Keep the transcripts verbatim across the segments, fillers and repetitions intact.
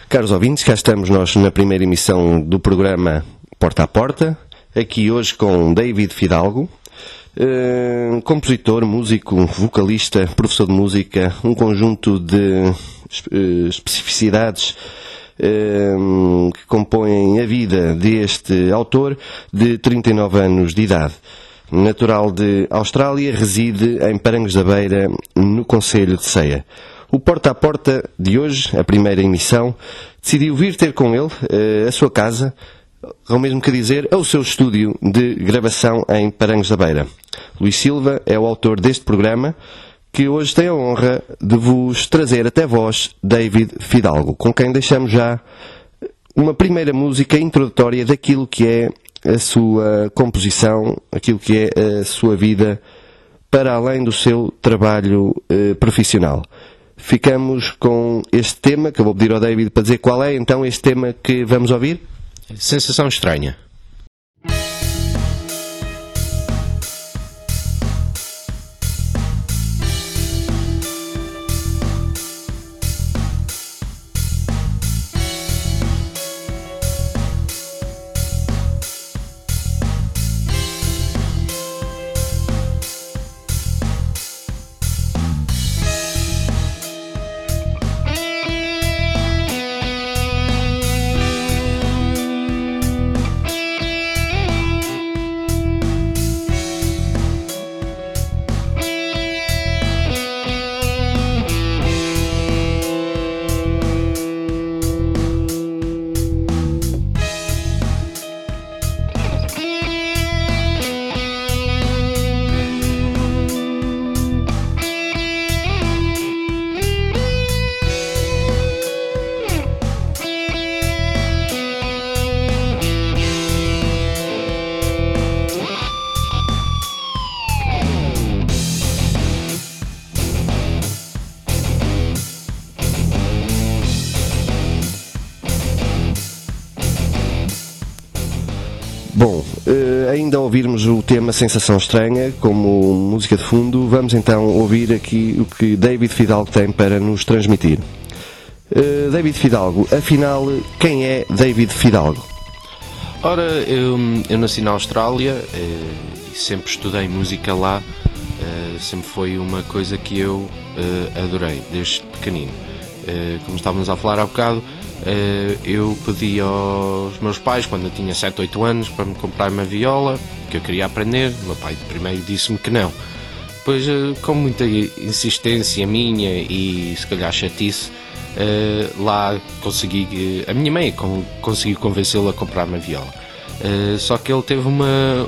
Caros ouvintes, cá estamos nós na primeira emissão do programa Porta a Porta, aqui hoje com David Fidalgo, uh, compositor, músico, vocalista, professor de música, um conjunto de uh, especificidades uh, que compõem a vida deste autor de trinta e nove anos de idade. Natural de Austrália, reside em Parangos da Beira, no concelho de Ceia. O Porta a Porta de hoje, a primeira emissão, decidiu vir ter com ele uh, a sua casa, ao mesmo que dizer, ao seu estúdio de gravação em Parangos da Beira. Luís Silva é o autor deste programa, que hoje tem a honra de vos trazer até vós David Fidalgo, com quem deixamos já uma primeira música introdutória daquilo que é a sua composição, aquilo que é a sua vida, para além do seu trabalho uh, profissional. Ficamos com este tema, que eu vou pedir ao David para dizer qual é então este tema que vamos ouvir. Sensação Estranha. Bom, ainda ao ouvirmos o tema Sensação Estranha como música de fundo, vamos então ouvir aqui o que David Fidalgo tem para nos transmitir. Uh, David Fidalgo, afinal, quem é David Fidalgo? Ora, eu, eu nasci na Austrália e sempre estudei música lá, sempre foi uma coisa que eu adorei, desde pequenino. Como estávamos a falar há bocado, eu pedi aos meus pais, quando eu tinha sete, oito anos, para me comprar uma viola, que eu queria aprender. O meu pai primeiro disse-me que não. Depois, com muita insistência minha e se calhar chatice, lá consegui, a minha mãe conseguiu convencê-lo a comprar uma viola. Só que ele teve uma,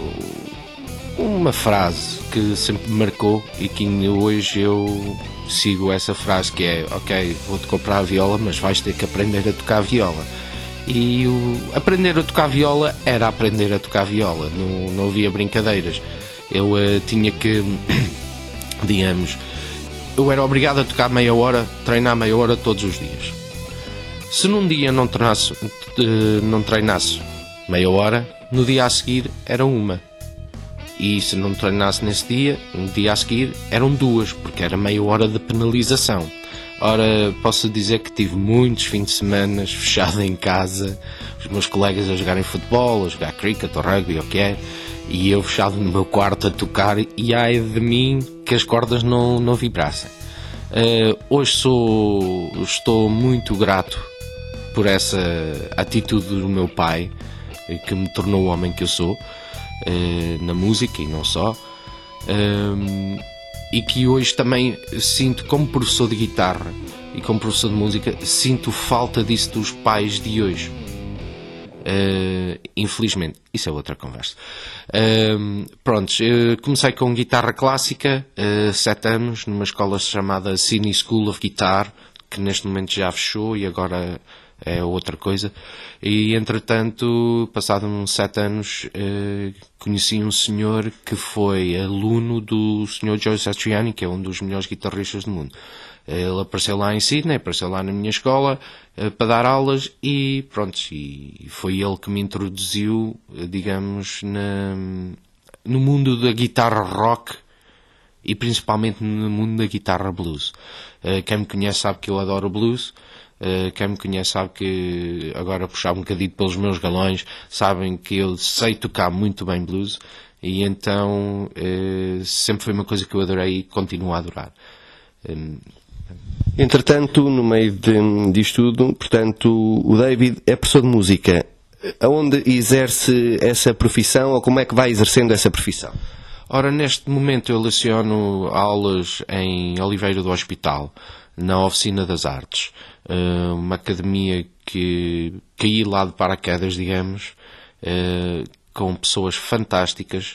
uma frase que sempre me marcou e que hoje eu sigo essa frase, que é: ok, vou-te comprar a viola, mas vais ter que aprender a tocar viola. E o aprender a tocar viola era aprender a tocar viola, não, não havia brincadeiras. Eu uh, tinha que, digamos, eu era obrigado a tocar meia hora, treinar meia hora todos os dias. Se num dia não treinasse, uh, não treinasse meia hora, no dia a seguir era uma. E se não treinasse nesse dia, no dia a seguir eram duas, porque era meia hora de penalização. Ora, posso dizer que tive muitos fins de semana fechado em casa, os meus colegas a jogarem futebol, a jogar cricket ou rugby, ou o que é, e eu fechado no meu quarto a tocar, e ai de mim que as cordas não, não vibrassem. Uh, hoje sou, estou muito grato por essa atitude do meu pai, que me tornou o homem que eu sou, uh, na música e não só. Um, e que hoje também sinto, como professor de guitarra e como professor de música, sinto falta disso dos pais de hoje. Uh, infelizmente, isso é outra conversa. Uh, pronto, uh, comecei com guitarra clássica, uh, sete anos, numa escola chamada Sydney School of Guitar, que neste momento já fechou e agora é outra coisa. E entretanto, passado uns sete anos, eh, conheci um senhor que foi aluno do senhor Joe Satriani, que é um dos melhores guitarristas do mundo. Ele apareceu lá em Sydney, apareceu lá na minha escola eh, para dar aulas e pronto, e foi ele que me introduziu, digamos, na, no mundo da guitarra rock e principalmente no mundo da guitarra blues. Uh, quem me conhece sabe que eu adoro blues, uh, quem me conhece sabe que, agora puxar um bocadinho pelos meus galões, sabem que eu sei tocar muito bem blues, e então uh, sempre foi uma coisa que eu adorei e continuo a adorar. Um, Entretanto, no meio de, disto tudo, portanto, o David é professor de música. Aonde exerce essa profissão, ou como é que vai exercendo essa profissão? Ora, neste momento eu leciono aulas em Oliveira do Hospital, na Oficina das Artes, uma academia que caí lá de paraquedas, digamos, com pessoas fantásticas.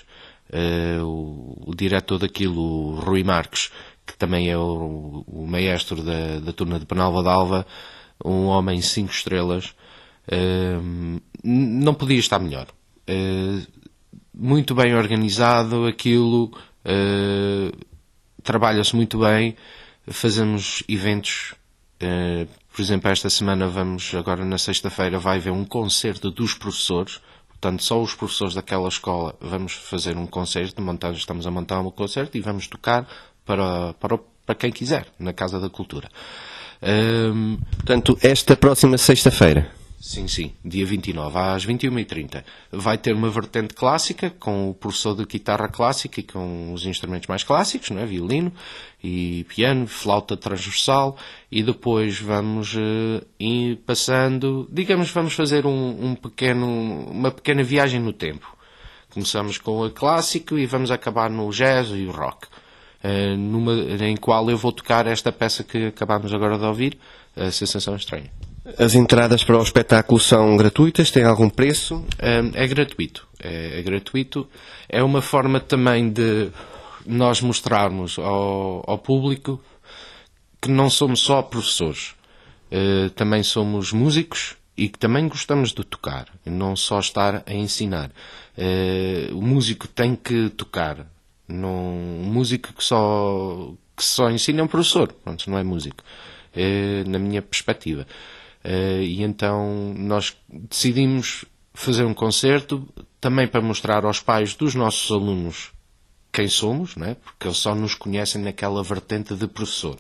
O, o diretor daquilo, o Rui Marques, que também é o, o maestro da, da turma de Penalva d'Alva, um homem cinco estrelas, uh, não podia estar melhor. Uh, muito bem organizado aquilo, uh, trabalha-se muito bem, fazemos eventos, uh, por exemplo, esta semana vamos, agora na sexta-feira, vai haver um concerto dos professores. Portanto, só os professores daquela escola vamos fazer um concerto, montar, estamos a montar um concerto e vamos tocar para, para, para quem quiser, na Casa da Cultura. Um, Portanto, esta próxima sexta-feira? Sim, sim, dia vinte e nove, às vinte e uma e trinta. Vai ter uma vertente clássica, com o professor de guitarra clássica e com os instrumentos mais clássicos, não é? Violino e piano, flauta transversal, e depois vamos uh, ir passando, digamos, vamos fazer um, um pequeno, uma pequena viagem no tempo. Começamos com o clássico e vamos acabar no jazz e o rock. Uh, numa, em qual eu vou tocar esta peça que acabámos agora de ouvir, A Sensação Estranha. As entradas para o espetáculo são gratuitas? Têm algum preço? Uh, é gratuito. É, é gratuito. É uma forma também de nós mostrarmos ao, ao público que não somos só professores. Uh, também somos músicos e que também gostamos de tocar. Não só estar a ensinar. Uh, o músico tem que tocar. Não, um músico que só, que só ensina é um professor, pronto, não é músico, é, na minha perspectiva. É, e então nós decidimos fazer um concerto também para mostrar aos pais dos nossos alunos quem somos, não é? Porque eles só nos conhecem naquela vertente de professor.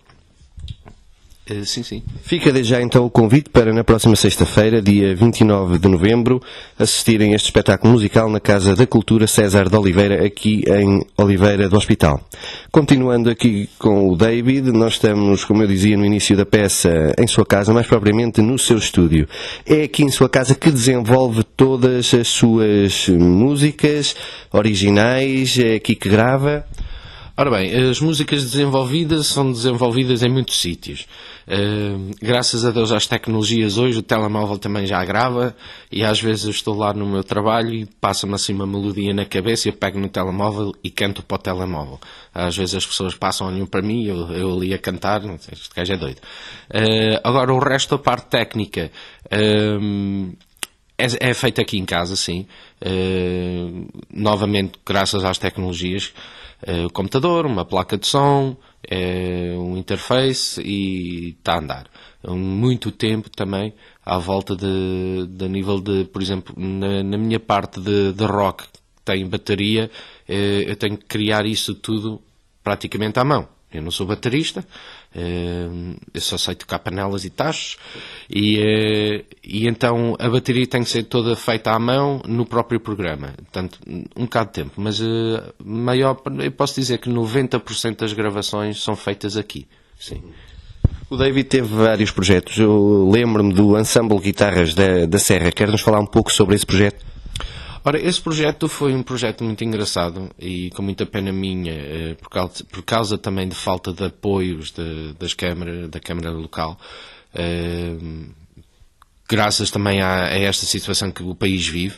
Uh, sim, sim. Fica desde já então o convite para na próxima sexta-feira, dia vinte e nove de novembro, assistirem a este espetáculo musical na Casa da Cultura César de Oliveira, aqui em Oliveira do Hospital. Continuando aqui com o David, nós estamos, como eu dizia no início da peça, em sua casa, mais propriamente no seu estúdio. É aqui em sua casa que desenvolve todas as suas músicas originais, é aqui que grava. Ora bem, as músicas desenvolvidas são desenvolvidas em muitos sítios. Uh, graças a Deus às tecnologias hoje, o telemóvel também já grava, e às vezes eu estou lá no meu trabalho e passa-me assim uma melodia na cabeça e eu pego no telemóvel e canto para o telemóvel. Às vezes as pessoas passam, olham para mim e eu, eu ali a cantar, não sei, este gajo é doido. Uh, agora o resto, a parte técnica, uh, é, é feita aqui em casa, sim. Uh, novamente, graças às tecnologias. Uh, computador, uma placa de som, uh, um interface e está a andar. Um, muito tempo também à volta de, de nível de, por exemplo, na, na minha parte de, de rock, que tem bateria, uh, eu tenho que criar isso tudo praticamente à mão. Eu não sou baterista, uh, eu só sei tocar panelas e tachos, e, uh, e então a bateria tem que ser toda feita à mão no próprio programa. Portanto, um bocado de tempo, mas uh, maior, eu posso dizer que noventa por cento das gravações são feitas aqui. Sim. O David teve vários projetos. Eu lembro-me do Ensemble Guitarras da, da Serra. Quer-nos falar um pouco sobre esse projeto? Ora, esse projeto foi um projeto muito engraçado e com muita pena minha, por causa, por causa também de falta de apoios de, das câmaras, da Câmara Local, uh, graças também a, a esta situação que o país vive,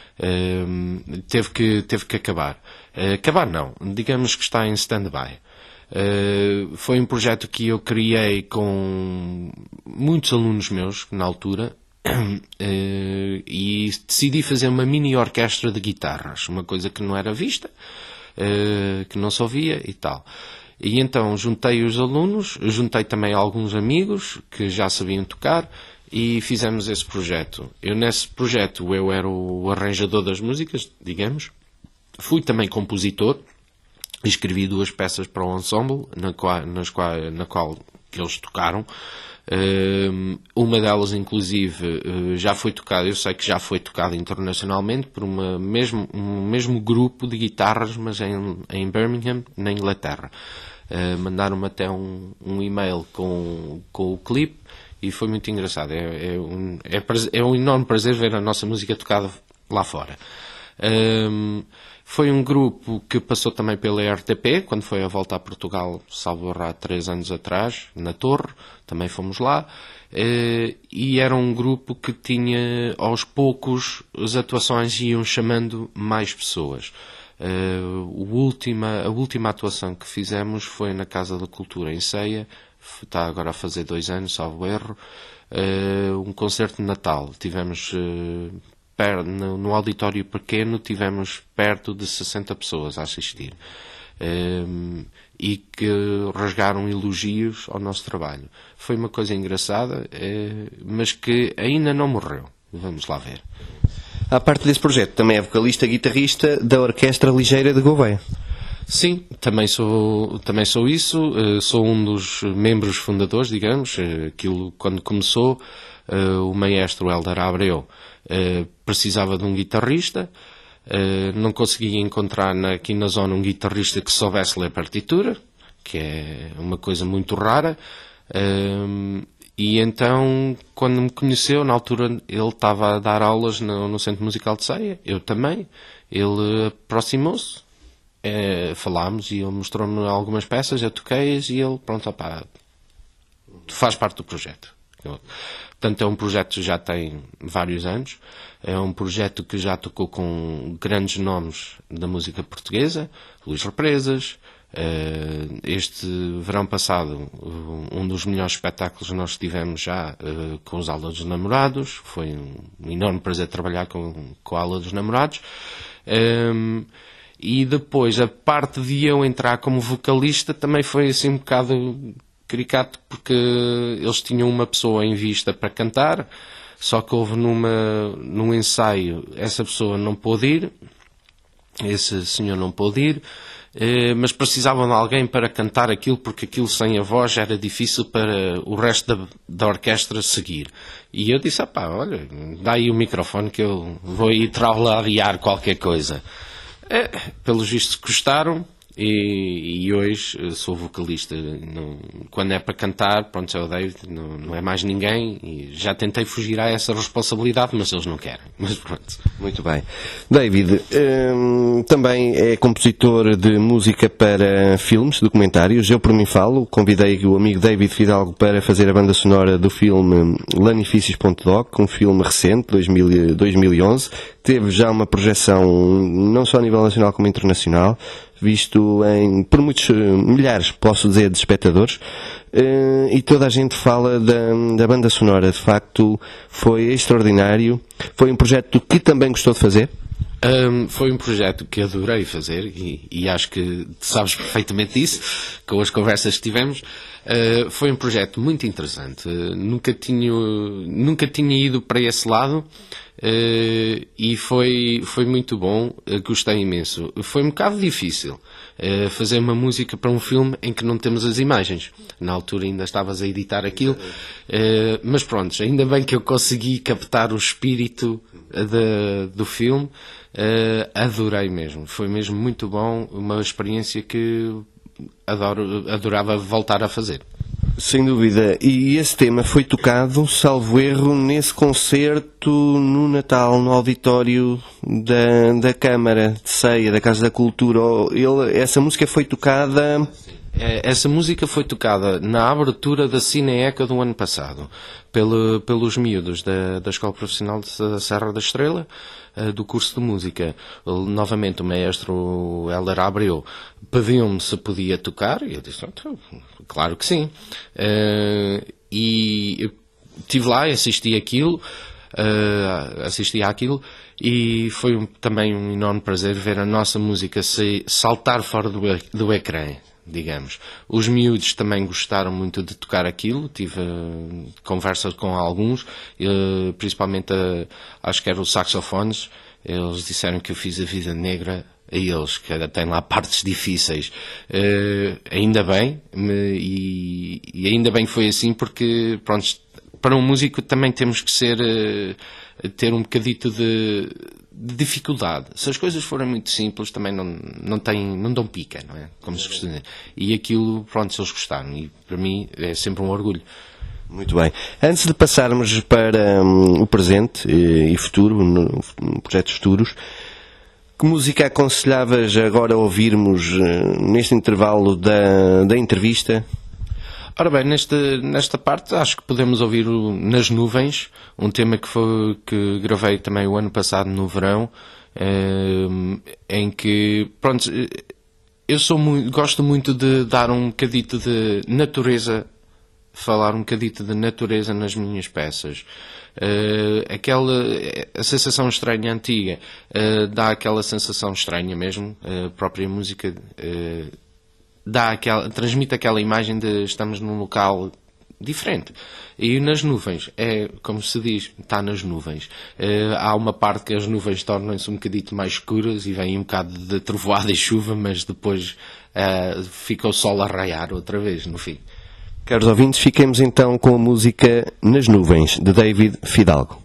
uh, teve, que, teve que acabar. Uh, acabar não, digamos que está em stand-by. Uh, foi um projeto que eu criei com muitos alunos meus, na altura, Uh, e decidi fazer uma mini orquestra de guitarras, uma coisa que não era vista, uh, que não se ouvia e tal. E então juntei os alunos, juntei também alguns amigos que já sabiam tocar e fizemos esse projeto. Eu nesse projeto eu era o arranjador das músicas, digamos, fui também compositor, escrevi duas peças para o ensemble, na qual, nas qual, na qual que eles tocaram. Uh, uma delas, inclusive, uh, já foi tocada, eu sei que já foi tocada internacionalmente por uma mesmo, um mesmo grupo de guitarras, mas em, em Birmingham, na Inglaterra. Uh, mandaram-me até um, um e-mail com, com o clipe e foi muito engraçado. É, é, um, é, é um enorme prazer ver a nossa música tocada lá fora. Um, foi um grupo que passou também pela R T P, quando foi a volta a Portugal, salvo errar, há três anos atrás, na Torre, também fomos lá, uh, e era um grupo que tinha, aos poucos, as atuações iam chamando mais pessoas. Uh, o última, a última atuação que fizemos foi na Casa da Cultura, em Ceia, está agora a fazer dois anos, salvo erro, uh, um concerto de Natal. Tivemos... Uh, No auditório pequeno tivemos perto de sessenta pessoas a assistir um, e que rasgaram elogios ao nosso trabalho. Foi uma coisa engraçada, uh, mas que ainda não morreu. Vamos lá ver. À parte desse projeto, também é vocalista e guitarrista da Orquestra Ligeira de Gouveia. Sim, também sou, também sou isso. Uh, sou um dos membros fundadores, digamos. Uh, aquilo, quando começou, uh, o maestro Hélder Abreu Uh, precisava de um guitarrista, uh, não conseguia encontrar na, aqui na zona um guitarrista que soubesse ler partitura, que é uma coisa muito rara, uh, e então, quando me conheceu, na altura ele estava a dar aulas no, no Centro Musical de Ceia, eu também, ele aproximou-se, uh, falámos e ele mostrou-me algumas peças, eu toquei-as e ele, pronto, opá, faz parte do projeto. Portanto, é um projeto que já tem vários anos, é um projeto que já tocou com grandes nomes da música portuguesa, Luís Represas. Este verão passado, um dos melhores espetáculos que nós tivemos já com os Aula dos Namorados, foi um enorme prazer trabalhar com, com a Aula dos Namorados. E depois, a parte de eu entrar como vocalista também foi assim um bocado... caricato, porque eles tinham uma pessoa em vista para cantar, só que houve numa, num ensaio, essa pessoa não pôde ir, esse senhor não pôde ir, eh, mas precisavam de alguém para cantar aquilo, porque aquilo sem a voz era difícil para o resto da, da orquestra seguir. E eu disse, ah pá, olha, dá aí o microfone que eu vou aí traular qualquer coisa. Eh, pelos vistos gostaram. E, e hoje sou vocalista. Não, quando é para cantar, pronto, é o David, não, não é mais ninguém. E já tentei fugir a essa responsabilidade, mas eles não querem. Mas pronto. Muito bem. David, hum, também é compositor de música para filmes, documentários. Eu por mim falo, convidei o amigo David Fidalgo para fazer a banda sonora do filme Lanifícios ponto doc, um filme recente, dois mil e onze. Teve já uma projeção não só a nível nacional como internacional, visto em, por muitos milhares, posso dizer, de espectadores, uh, e toda a gente fala da, da banda sonora. De facto, foi extraordinário. Foi um projeto que também gostou de fazer? Um, foi um projeto que adorei fazer e, e acho que sabes perfeitamente disso, com as conversas que tivemos. Uh, foi um projeto muito interessante. Uh, nunca tinha, nunca tinha ido para esse lado. Uh, e foi, foi muito bom, uh, gostei imenso. Foi um bocado difícil uh, fazer uma música para um filme em que não temos as imagens. Na altura ainda estavas a editar aquilo, uh, mas pronto, ainda bem que eu consegui captar o espírito de, do filme. Uh, adorei mesmo, foi mesmo muito bom, uma experiência que adoro, adorava voltar a fazer. Sem dúvida. E esse tema foi tocado, salvo erro, nesse concerto no Natal, no auditório da, da Câmara de Ceia, da Casa da Cultura. Ele, essa música foi tocada... Essa música foi tocada na abertura da Cineeca do ano passado, pelo, pelos miúdos da, da Escola Profissional da Serra da Estrela, do curso de música. Novamente o maestro Hélder Abreu pediu-me se podia tocar, e eu disse, claro que sim. E eu estive lá e assisti aquilo, assisti àquilo, e foi um, também um enorme prazer ver a nossa música se saltar fora do, do ecrã, digamos. Os miúdos também gostaram muito de tocar aquilo, tive uh, conversas com alguns, uh, principalmente uh, acho que eram os saxofones. Eles disseram que eu fiz a Vida Negra a eles, que têm lá partes difíceis. Uh, ainda bem, me, e, e ainda bem que foi assim, porque, pronto, para um músico também temos que ser, uh, ter um bocadito de, de dificuldade. Se as coisas forem muito simples, também não, não, têm, não dão pica, não é? Como se costuma dizer. E aquilo, pronto, se eles gostaram, e para mim é sempre um orgulho. Muito bem. Antes de passarmos para hum, o presente e, e futuro, no, no projetos futuros, que música aconselhavas agora ouvirmos uh, neste intervalo da, da entrevista? Ora bem, nesta, nesta parte acho que podemos ouvir o Nas Nuvens, um tema que, foi, que gravei também o ano passado no verão, uh, em que, pronto, eu sou muito, gosto muito de dar um bocadito de natureza, falar um bocadito de natureza nas minhas peças. Uh, aquela a sensação estranha antiga uh, dá aquela sensação estranha mesmo, uh, a própria música uh, dá aquela, transmite aquela imagem de estamos num local diferente. E Nas Nuvens, é como se diz, está nas nuvens. Uh, há uma parte que as nuvens tornam-se um bocadito mais escuras e vem um bocado de trovoada e chuva, mas depois uh, fica o sol a raiar outra vez no fim. Caros ouvintes, fiquemos então com a música Nas Nuvens, de David Fidalgo.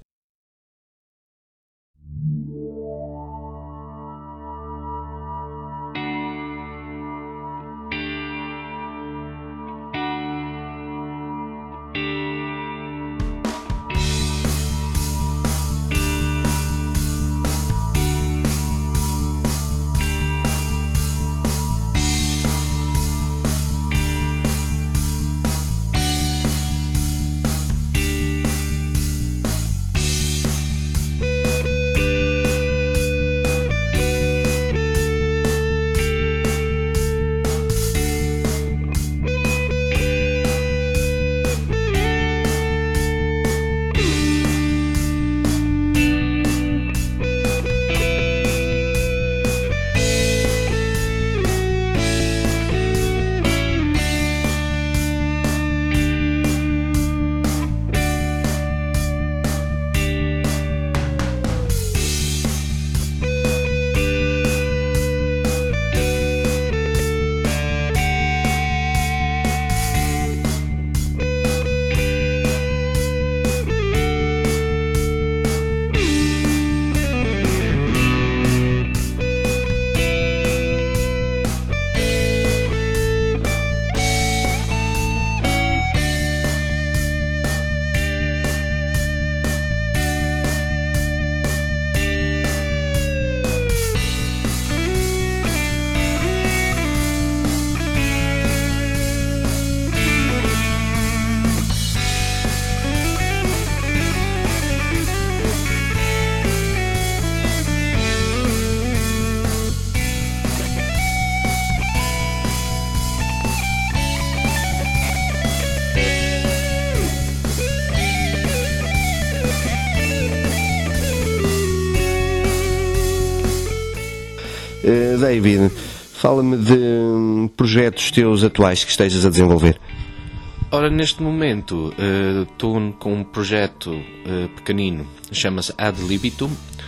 Uh, David, fala-me de um, projetos teus atuais que estejas a desenvolver. Ora, neste momento uh, estou com um projeto uh, pequenino, chama-se Ad Libitum,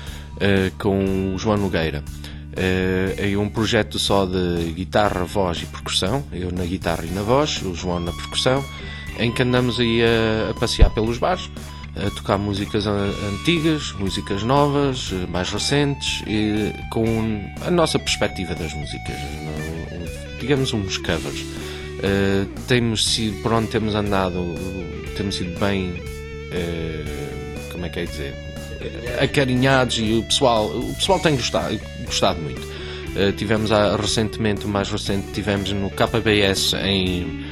uh, com o João Nogueira. Uh, é um projeto só de guitarra, voz e percussão, eu na guitarra e na voz, o João na percussão, em que andamos aí a, a passear pelos bares, a tocar músicas antigas, músicas novas, mais recentes, e com a nossa perspectiva das músicas, digamos uns covers. Uh, temos sido, por onde temos andado, temos sido bem, uh, como é que é dizer, acarinhados, e o pessoal, o pessoal tem gostado, gostado muito. Uh, tivemos há, recentemente, o mais recente, tivemos no K B S em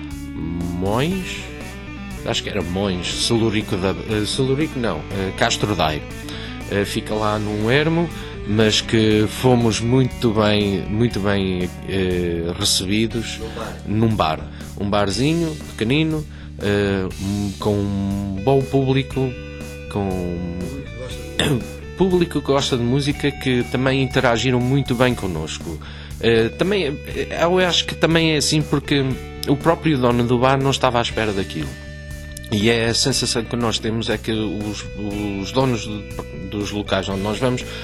Mões, acho que era Mões, Celurico, da, uh, Celurico não, uh, Castro Daire, uh, fica lá num ermo, mas que fomos muito bem, muito bem uh, recebidos num bar, um barzinho pequenino, uh, com um bom público, com público que gosta de música, que também interagiram muito bem connosco. Uh, também, eu acho que também é assim porque o próprio dono do bar não estava à espera daquilo. E é a sensação que nós temos é que os, os donos de, dos locais onde nós vamos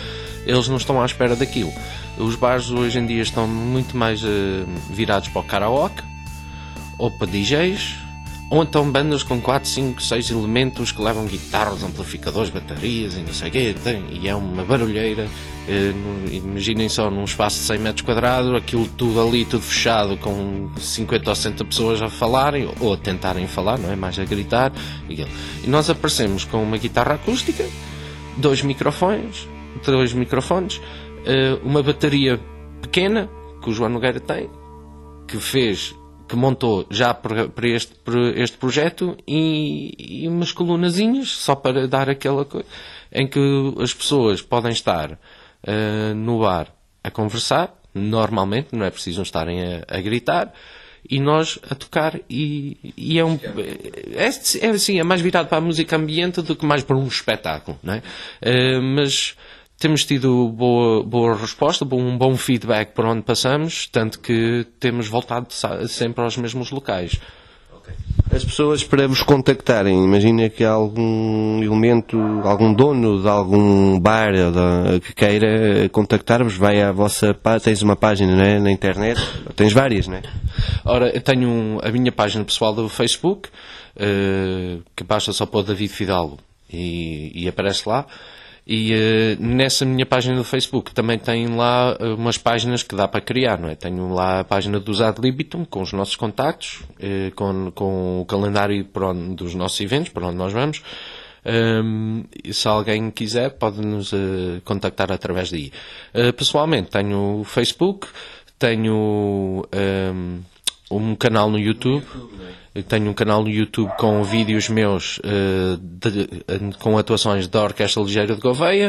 eles não estão à espera daquilo. Os bares hoje em dia estão muito mais uh, virados para o karaoke, ou para D Js, ou então bandas com quatro, cinco, seis elementos que levam guitarras, amplificadores, baterias e não sei o quê, e é uma barulheira. Uh, imaginem só num espaço de cem metros quadrados, aquilo tudo ali, tudo fechado, com cinquenta ou sessenta pessoas a falarem, ou a tentarem falar, não é? Mais a gritar. E nós aparecemos com uma guitarra acústica, dois microfones, dois microfones, uh, uma bateria pequena, que o João Nogueira tem, que fez... que montou já para este, para este projeto, e, e umas colunazinhas só para dar aquela coisa em que as pessoas podem estar uh, no bar a conversar normalmente, não é preciso estarem a, a gritar, e nós a tocar, e, e é um é, é assim, é mais virado para a música ambiente do que mais para um espetáculo, não é? Uh, mas temos tido boa, boa resposta, um bom feedback por onde passamos, tanto que temos voltado sempre aos mesmos locais. As pessoas, para vos contactarem, imagina que há algum elemento, algum dono de algum bar que queira contactar-vos, vai à vossa página, tens uma página, não é, na internet, tens várias, não é? Ora, eu tenho um, a minha página pessoal do Facebook, uh, que basta só pôr David Fidalgo e, e aparece lá. E uh, nessa minha página do Facebook também tem lá uh, umas páginas que dá para criar, não é? Tenho lá a página do Ad Libitum, com os nossos contactos, uh, com, com o calendário para onde, dos nossos eventos, para onde nós vamos. Um, e se alguém quiser, pode-nos uh, contactar através daí. Uh, pessoalmente, tenho o Facebook, tenho um, um canal no YouTube. Eu tenho um canal no YouTube com vídeos meus uh, de, de, com atuações da Orquestra Ligeira de Gouveia,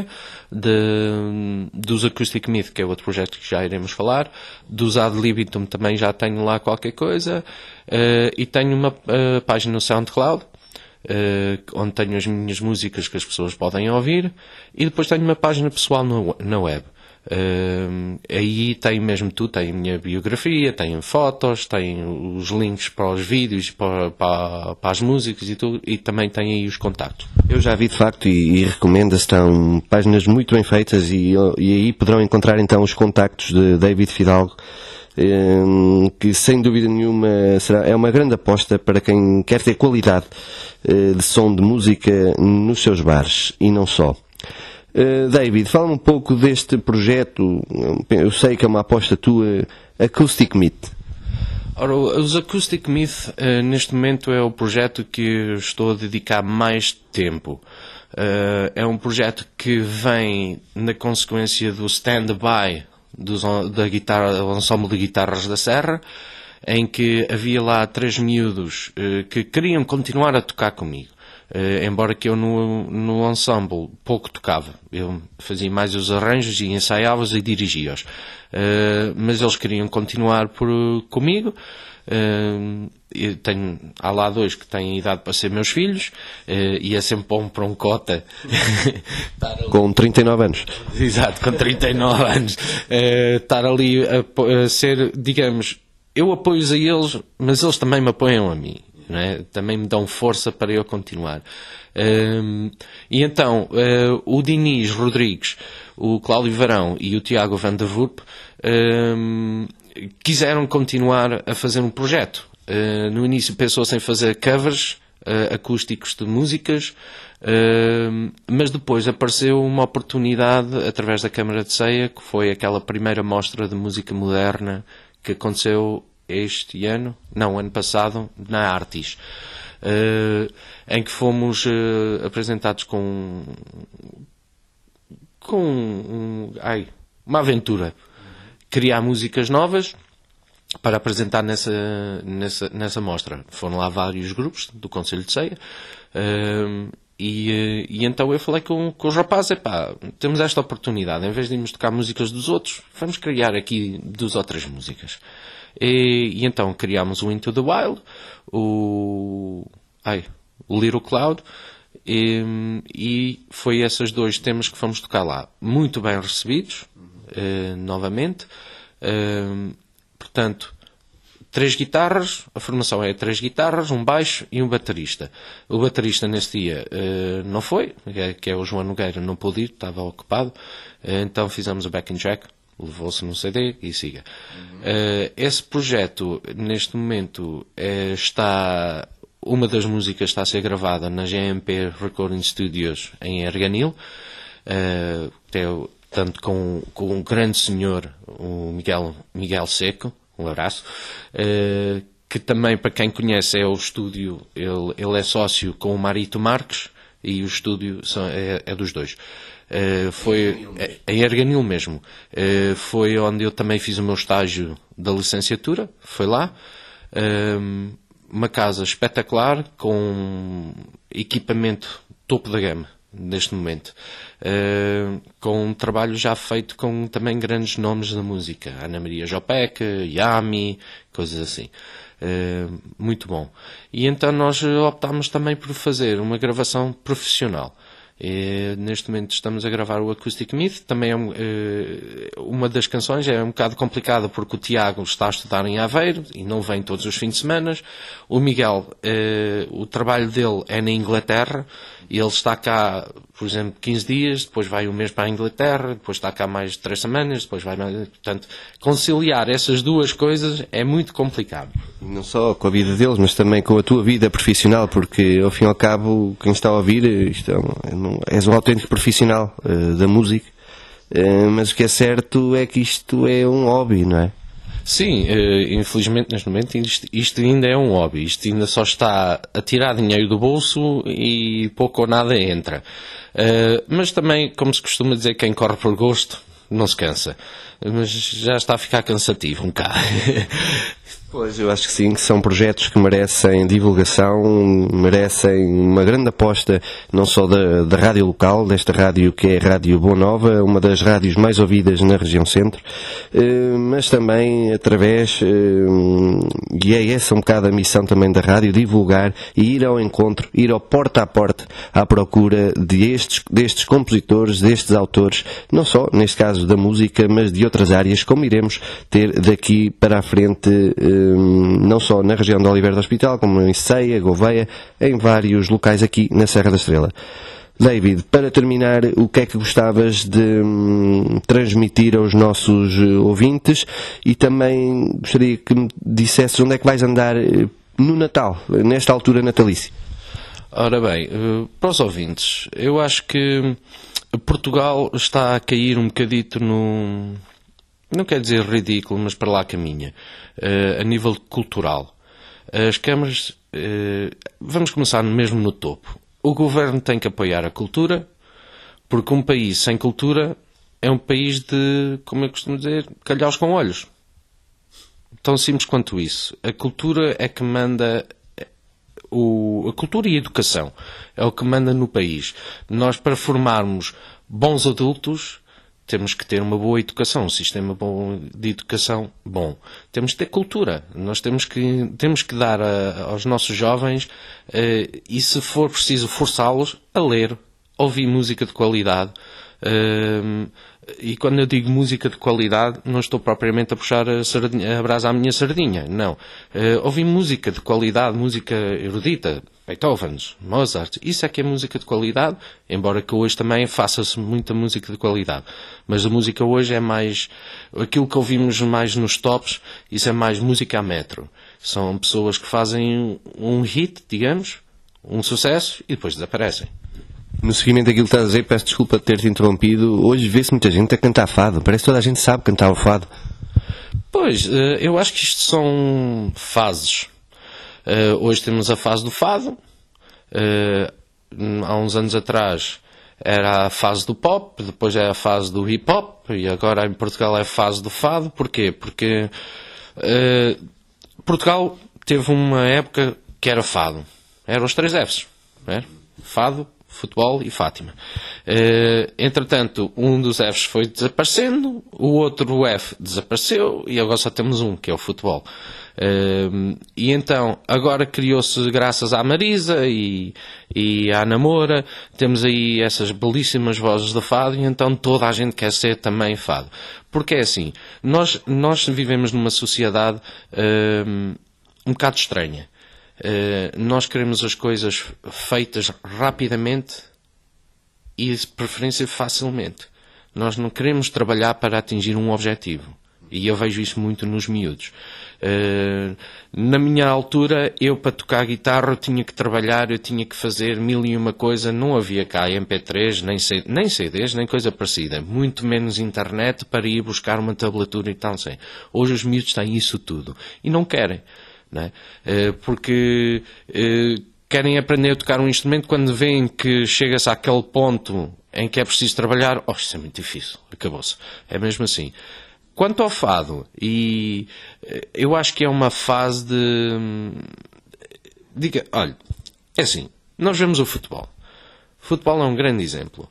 de, dos Acoustic Myth, que é outro projeto que já iremos falar, dos Ad Libitum também já tenho lá qualquer coisa, uh, e tenho uma uh, página no SoundCloud, uh, onde tenho as minhas músicas que as pessoas podem ouvir, e depois tenho uma página pessoal no, na web. Uh, aí tem mesmo tudo, tem a minha biografia, tem fotos, tem os links para os vídeos, para, para, para as músicas e tudo, e também tem aí os contactos. Eu já vi de facto e, e recomendo, estão páginas muito bem feitas, e, e aí poderão encontrar então os contactos de David Fidalgo, um, que sem dúvida nenhuma será, é uma grande aposta para quem quer ter qualidade uh, de som de música nos seus bares, e não só. Uh, David, fala-me um pouco deste projeto. Eu sei que é uma aposta tua, Acoustic Myth. Ora, os Acoustic Myth, uh, neste momento é o projeto que eu estou a dedicar mais tempo. Uh, é um projeto que vem na consequência do stand-by da guitarra, do ensemble de guitarras da Serra, em que havia lá três miúdos uh, que queriam continuar a tocar comigo. Uh, embora que eu no, no ensemble pouco tocava, eu fazia mais os arranjos e ensaiava-os e dirigia-os, uh, mas eles queriam continuar por, comigo. Uh, eu tenho, há lá dois que têm idade para ser meus filhos, uh, e é sempre bom para um cota com trinta e nove anos. Exato, com trinta e nove anos, uh, estar ali a, a ser, digamos, eu apoio-os a eles, mas eles também me apoiam a mim. Não é? Também me dão força para eu continuar. Um, e então, uh, o Diniz Rodrigues, o Cláudio Varão e o Tiago Van der Wurp um, quiseram continuar a fazer um projeto. Uh, no início pensou-se em fazer covers uh, acústicos de músicas, uh, mas depois apareceu uma oportunidade através da Câmara de Ceia, que foi aquela primeira mostra de música moderna que aconteceu este ano, não, ano passado, na Artis, uh, em que fomos uh, apresentados com, com um, ai, uma aventura, criar músicas novas para apresentar nessa, nessa, nessa mostra. Foram lá vários grupos do Conselho de Ceia, uh, e, e então eu falei com, com os rapazes, epá, temos esta oportunidade, em vez de irmos tocar músicas dos outros, vamos criar aqui duas ou três músicas. E, e então criámos o Into the Wild, o, ai, o Little Cloud, e, e foi esses dois temas que fomos tocar lá. Muito bem recebidos, uh, novamente. Uh, portanto, três guitarras, a formação é três guitarras, um baixo e um baterista. O baterista nesse dia uh, não foi, que é o João Nogueira, não pôde ir, estava ocupado, uh, então fizemos o backing track, levou-se num C D e siga. Uhum. Uh, esse projeto, neste momento, uh, está... Uma das músicas está a ser gravada na G M P Recording Studios em Arganil, uh, é, tanto com, com um grande senhor, o Miguel, Miguel Seco, um abraço, uh, que também, para quem conhece, é o estúdio, ele, ele é sócio com o Marito Marques e o estúdio são, é, é dos dois. Uh, foi é, em Arganil mesmo. Uh, foi onde eu também fiz o meu estágio da licenciatura, foi lá. Uh, uma casa espetacular, com equipamento topo da gama, neste momento. Uh, com um trabalho já feito com também grandes nomes da música. Ana Maria Jopek, Yami, coisas assim. Uh, muito bom. E então nós optámos também por fazer uma gravação profissional. E, neste momento estamos a gravar o Acoustic Myth. Também é um, uma das canções é um bocado complicada porque o Tiago está a estudar em Aveiro e não vem todos os fins de semana. O Miguel, o trabalho dele é na Inglaterra e ele está cá, por exemplo, quinze dias, depois vai um mês para a Inglaterra, depois está cá mais três semanas, depois vai mais... Portanto, conciliar essas duas coisas é muito complicado. Não só com a vida deles, mas também com a tua vida profissional, porque ao fim e ao cabo, quem está a ouvir, isto é um, és um autêntico profissional uh, da música, uh, mas o que é certo é que isto é um hobby, não é? Sim, uh, infelizmente neste momento isto, isto ainda é um hobby, isto ainda só está a tirar dinheiro do bolso e pouco ou nada entra. Uh, mas também, como se costuma dizer, quem corre por gosto não se cansa. Mas já está a ficar cansativo um bocado. Pois, eu acho que sim, que são projetos que merecem divulgação, merecem uma grande aposta, não só da, da rádio local, desta rádio que é a Rádio Boa Nova, uma das rádios mais ouvidas na região centro, mas também através, e é essa um bocado a missão também da rádio, divulgar e ir ao encontro, ir ao porta a porta à procura de estes, destes compositores, destes autores, não só, neste caso, da música, mas de outras áreas, como iremos ter daqui para a frente, não só na região de Oliveira do Hospital, como em Ceia, Gouveia, em vários locais aqui na Serra da Estrela. David, para terminar, o que é que gostavas de hum, transmitir aos nossos ouvintes e também gostaria que me dissesses onde é que vais andar no Natal, nesta altura natalícia? Ora bem, para os ouvintes, eu acho que Portugal está a cair um bocadito no... não quer dizer ridículo, mas para lá caminha, uh, a nível cultural. As câmaras, uh, vamos começar mesmo no topo. O governo tem que apoiar a cultura, porque um país sem cultura é um país de, como eu costumo dizer, calhaus com olhos. Tão simples quanto isso. A cultura é que manda... O, a cultura e a educação é o que manda no país. Nós, para formarmos bons adultos, temos que ter uma boa educação, um sistema bom de educação bom. Temos que ter cultura. Nós temos que, temos que dar a, aos nossos jovens, uh, e se for preciso forçá-los a ler, a ouvir música de qualidade. Uh, e quando eu digo música de qualidade, não estou propriamente a puxar a, sardinha, a brasa à minha sardinha. Não. Uh, ouvir música de qualidade, música erudita, Beethoven, Mozart, isso é que é música de qualidade, embora que hoje também faça-se muita música de qualidade. Mas a música hoje é mais... aquilo que ouvimos mais nos tops, isso é mais música a metro. São pessoas que fazem um hit, digamos, um sucesso, e depois desaparecem. No seguimento daquilo que estás a dizer, peço desculpa de ter-te interrompido, hoje vê-se muita gente a cantar fado, parece que toda a gente sabe cantar o fado. Pois, eu acho que isto são fases. Uh, hoje temos a fase do fado, uh, há uns anos atrás era a fase do pop, depois é a fase do hip hop e agora em Portugal é a fase do fado. Porquê? Porque uh, Portugal teve uma época que era fado, eram os três Fs, não é? Fado, futebol e Fátima. Uh, entretanto, um dos Fs foi desaparecendo, o outro F desapareceu e agora só temos um, que é o futebol. Uh, e então, agora criou-se, graças à Marisa e, e à Namora, temos aí essas belíssimas vozes de fado e então toda a gente quer ser também fado. Porque é assim, nós, nós vivemos numa sociedade uh, um bocado estranha. Uh, nós queremos as coisas feitas rapidamente e de preferência facilmente. Nós não queremos trabalhar para atingir um objetivo. E eu vejo isso muito nos miúdos. Uh, na minha altura, eu para tocar guitarra eu tinha que trabalhar, eu tinha que fazer mil e uma coisa. Não havia cá M P três, nem, C, nem C Ds, nem coisa parecida. Muito menos internet para ir buscar uma tablatura e tal. Assim. Hoje os miúdos têm isso tudo. E não querem. Não é? uh, porque uh, querem aprender a tocar um instrumento quando veem que chega-se àquele ponto em que é preciso trabalhar. Oh, isso é muito difícil. Acabou-se. É mesmo assim. Quanto ao fado, e eu acho que é uma fase de... Diga, olha, é assim, nós vemos o futebol. O futebol é um grande exemplo.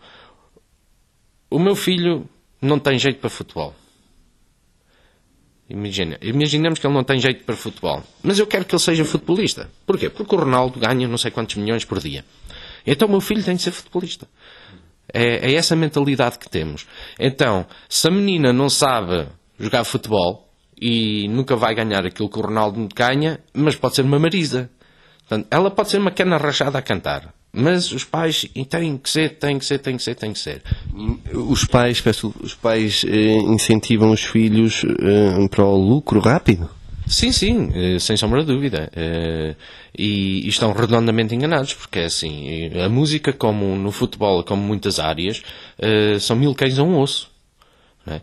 O meu filho não tem jeito para futebol. Imagina, imaginemos que ele não tem jeito para futebol. Mas eu quero que ele seja futebolista. Porquê? Porque o Ronaldo ganha não sei quantos milhões por dia. Então o meu filho tem de ser futebolista. É, é essa mentalidade que temos. Então, se a menina não sabe jogar futebol e nunca vai ganhar aquilo que o Ronaldo ganha, mas pode ser uma Marisa. Portanto, ela pode ser uma cana rachada a cantar. Mas os pais têm que ser, têm que ser, têm que ser, têm que ser. Os pais, peço, os pais eh, incentivam os filhos eh, para o lucro rápido? Sim, sim, sem sombra de dúvida. E, e estão redondamente enganados, porque é assim, a música, como no futebol, como muitas áreas, são mil cães a um osso. Não é?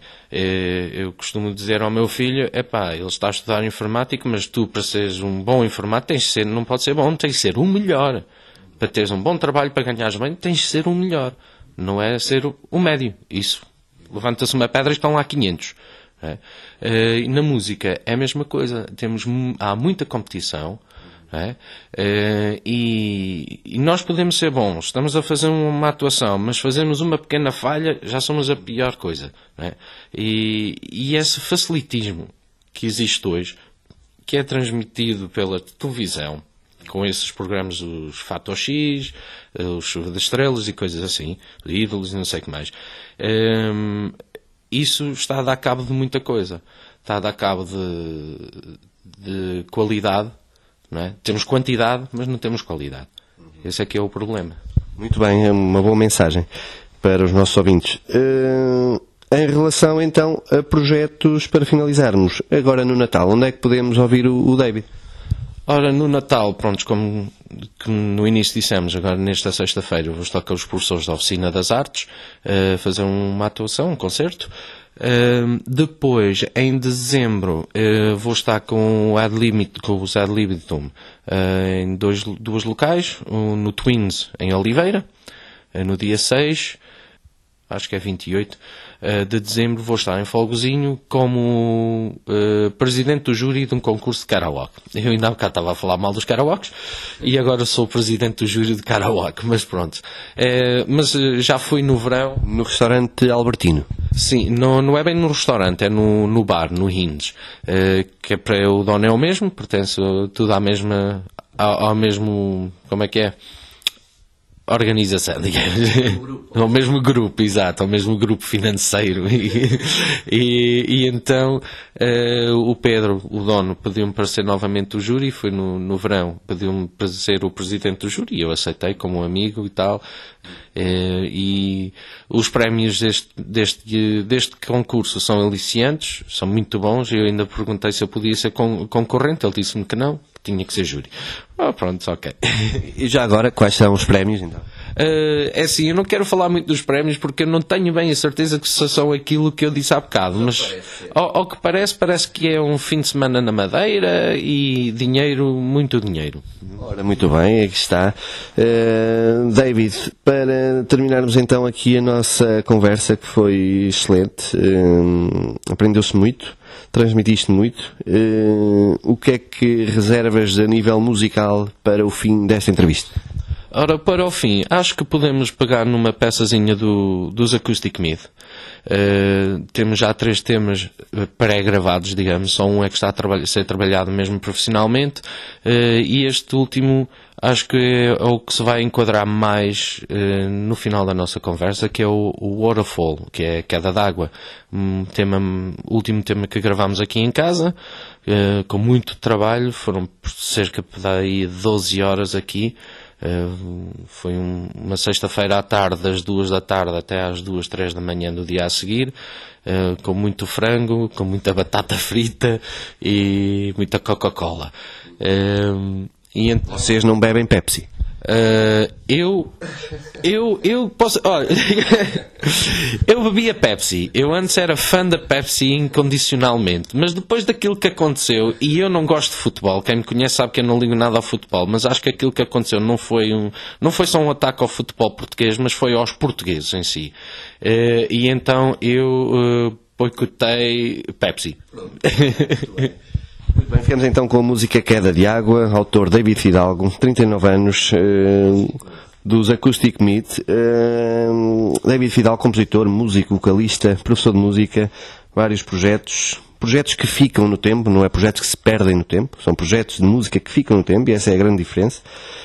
Eu costumo dizer ao meu filho, epá, ele está a estudar informática, mas tu, para seres um bom informático, tens de ser, não pode ser bom, tens de ser o melhor. Para teres um bom trabalho, para ganhares bem, tens de ser o melhor. Não é ser o médio. Isso. Levanta-se uma pedra e estão lá quinhentos. É? Uh, na música é a mesma coisa, temos, há muita competição, é? uh, e, e nós podemos ser bons, estamos a fazer uma atuação, mas fazemos uma pequena falha, já somos a pior coisa. É? E, e esse facilitismo que existe hoje, que é transmitido pela televisão, com esses programas, os Fator X, os das estrelas e coisas assim, ídolos e não sei o que mais, um, isso está a dar cabo de muita coisa. Está a dar cabo de, de qualidade. Não é? Temos quantidade, mas não temos qualidade. Esse é que é o problema. Muito bem, é uma boa mensagem para os nossos ouvintes. Uh, em relação, então, a projetos para finalizarmos, agora no Natal, onde é que podemos ouvir o, o David? Ora, no Natal, pronto, como que no início dissemos, agora nesta sexta-feira vou estar com os professores da Oficina das Artes a uh, fazer uma atuação, um concerto. Uh, depois, em dezembro, uh, vou estar com, o Ad Limit, com os Ad Libitum uh, em dois, dois locais, um, no Twins, em Oliveira, uh, no dia seis, acho que é vinte e oito, uh, de dezembro vou estar em Folgozinho como uh, presidente do júri de um concurso de karaoke. Eu ainda há bocado estava a falar mal dos karaokes e agora sou presidente do júri de karaoke, mas pronto. Uh, mas uh, já fui no verão. No restaurante Albertino? Sim, não, não é bem no restaurante, é no, no bar, no Hindes, uh, que é para o dono é o mesmo, pertence tudo à mesma, ao, ao mesmo, como é que é? Organização, digamos, ao mesmo grupo, exato, ao mesmo grupo financeiro e, e, e então uh, o Pedro, o dono, pediu-me para ser novamente o júri, foi no, no verão, pediu-me para ser o presidente do júri e eu aceitei como um amigo e tal, uh, e os prémios deste, deste, deste concurso são aliciantes, são muito bons, eu ainda perguntei se eu podia ser con- concorrente, ele disse-me que não, tinha que ser júri. Oh, pronto, ok. E já agora, quais são os prémios, então? Uh, é assim, eu não quero falar muito dos prémios porque eu não tenho bem a certeza que são aquilo que eu disse há bocado, não, mas ao, ao que parece, parece que é um fim de semana na Madeira e dinheiro, muito dinheiro. Ora, muito bem, aqui está. Uh, David, para terminarmos então aqui a nossa conversa, que foi excelente, uh, aprendeu-se muito. Transmitiste muito. Uh, o que é que reservas a nível musical para o fim desta entrevista? Ora, para o fim, acho que podemos pegar numa peçazinha do, dos Acoustic Mid. Uh, temos já três temas pré-gravados, digamos, só um é que está a, traba- a ser trabalhado mesmo profissionalmente, uh, e este último acho que é o que se vai enquadrar mais uh, no final da nossa conversa, que é o, o Waterfall, que é a queda d'água. Um tema, último tema que gravámos aqui em casa, uh, com muito trabalho, foram cerca de doze horas aqui. Uh, foi um, uma sexta-feira à tarde, das duas da tarde até às duas, três da manhã do dia a seguir, uh, com muito frango, com muita batata frita e muita Coca-Cola. Uh, e ent- Vocês não bebem Pepsi? Uh, eu, eu, eu posso, olha, eu bebia Pepsi. Eu antes era fã da Pepsi incondicionalmente, mas depois daquilo que aconteceu, e eu não gosto de futebol, quem me conhece sabe que eu não ligo nada ao futebol, mas acho que aquilo que aconteceu não foi um, não foi só um ataque ao futebol português, mas foi aos portugueses em si. Uh, e então eu uh, boicotei Pepsi. Muito bem, ficamos então com a música Queda de Água, autor David Fidalgo, trinta e nove anos, uh, dos Acoustic Mid. Uh, David Fidalgo, compositor, músico, vocalista, professor de música, vários projetos, projetos que ficam no tempo, não é projetos que se perdem no tempo, são projetos de música que ficam no tempo, e essa é a grande diferença.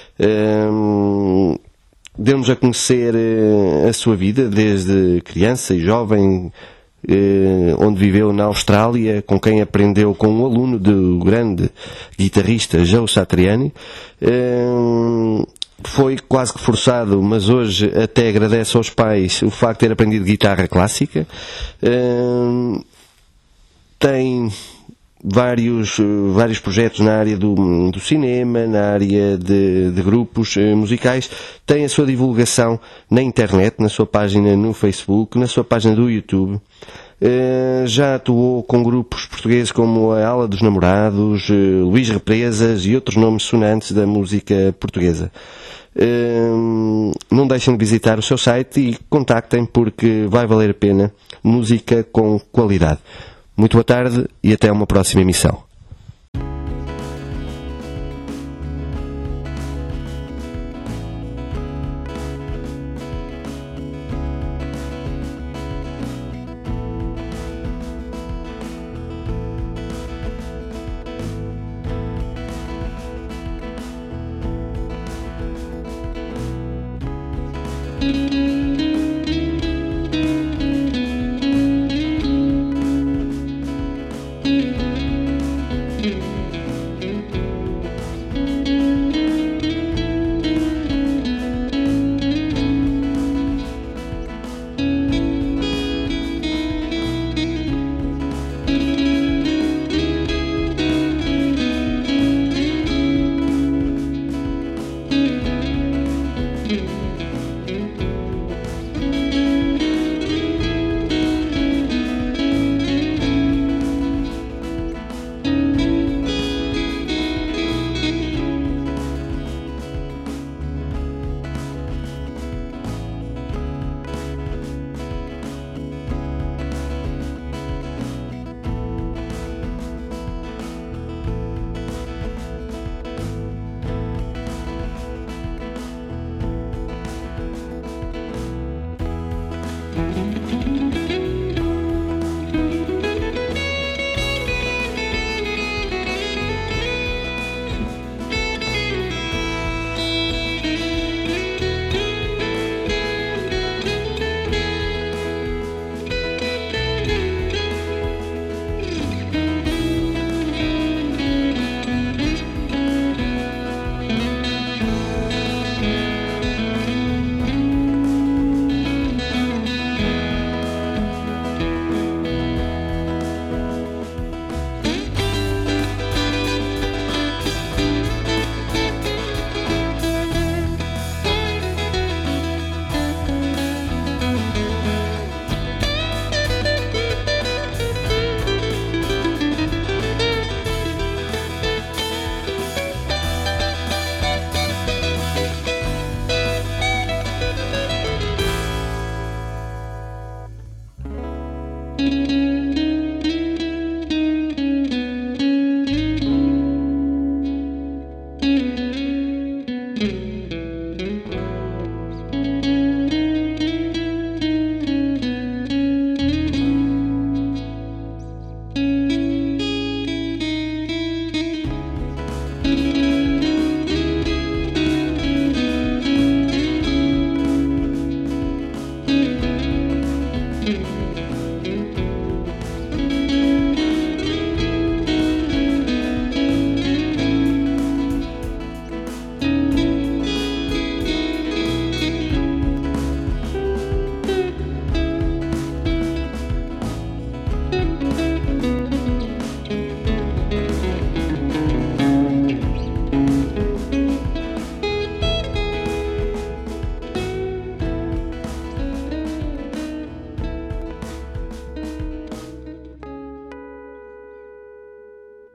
Uh, Deu-nos a conhecer uh, a sua vida desde criança e jovem, Eh, onde viveu na Austrália, com quem aprendeu com um aluno do grande guitarrista Joe Satriani. Eh, foi quase que forçado, mas hoje até agradece aos pais o facto de ter aprendido guitarra clássica. Eh, tem vários, vários projetos na área do, do cinema, na área de, de grupos eh, musicais. Tem a sua divulgação na internet, na sua página no Facebook, na sua página do YouTube. Eh, já atuou com grupos portugueses como a Ala dos Namorados, eh, Luís Represas e outros nomes sonantes da música portuguesa. Eh, não deixem de visitar o seu site e contactem, porque vai valer a pena. Música com qualidade. Muito boa tarde e até uma próxima emissão. Música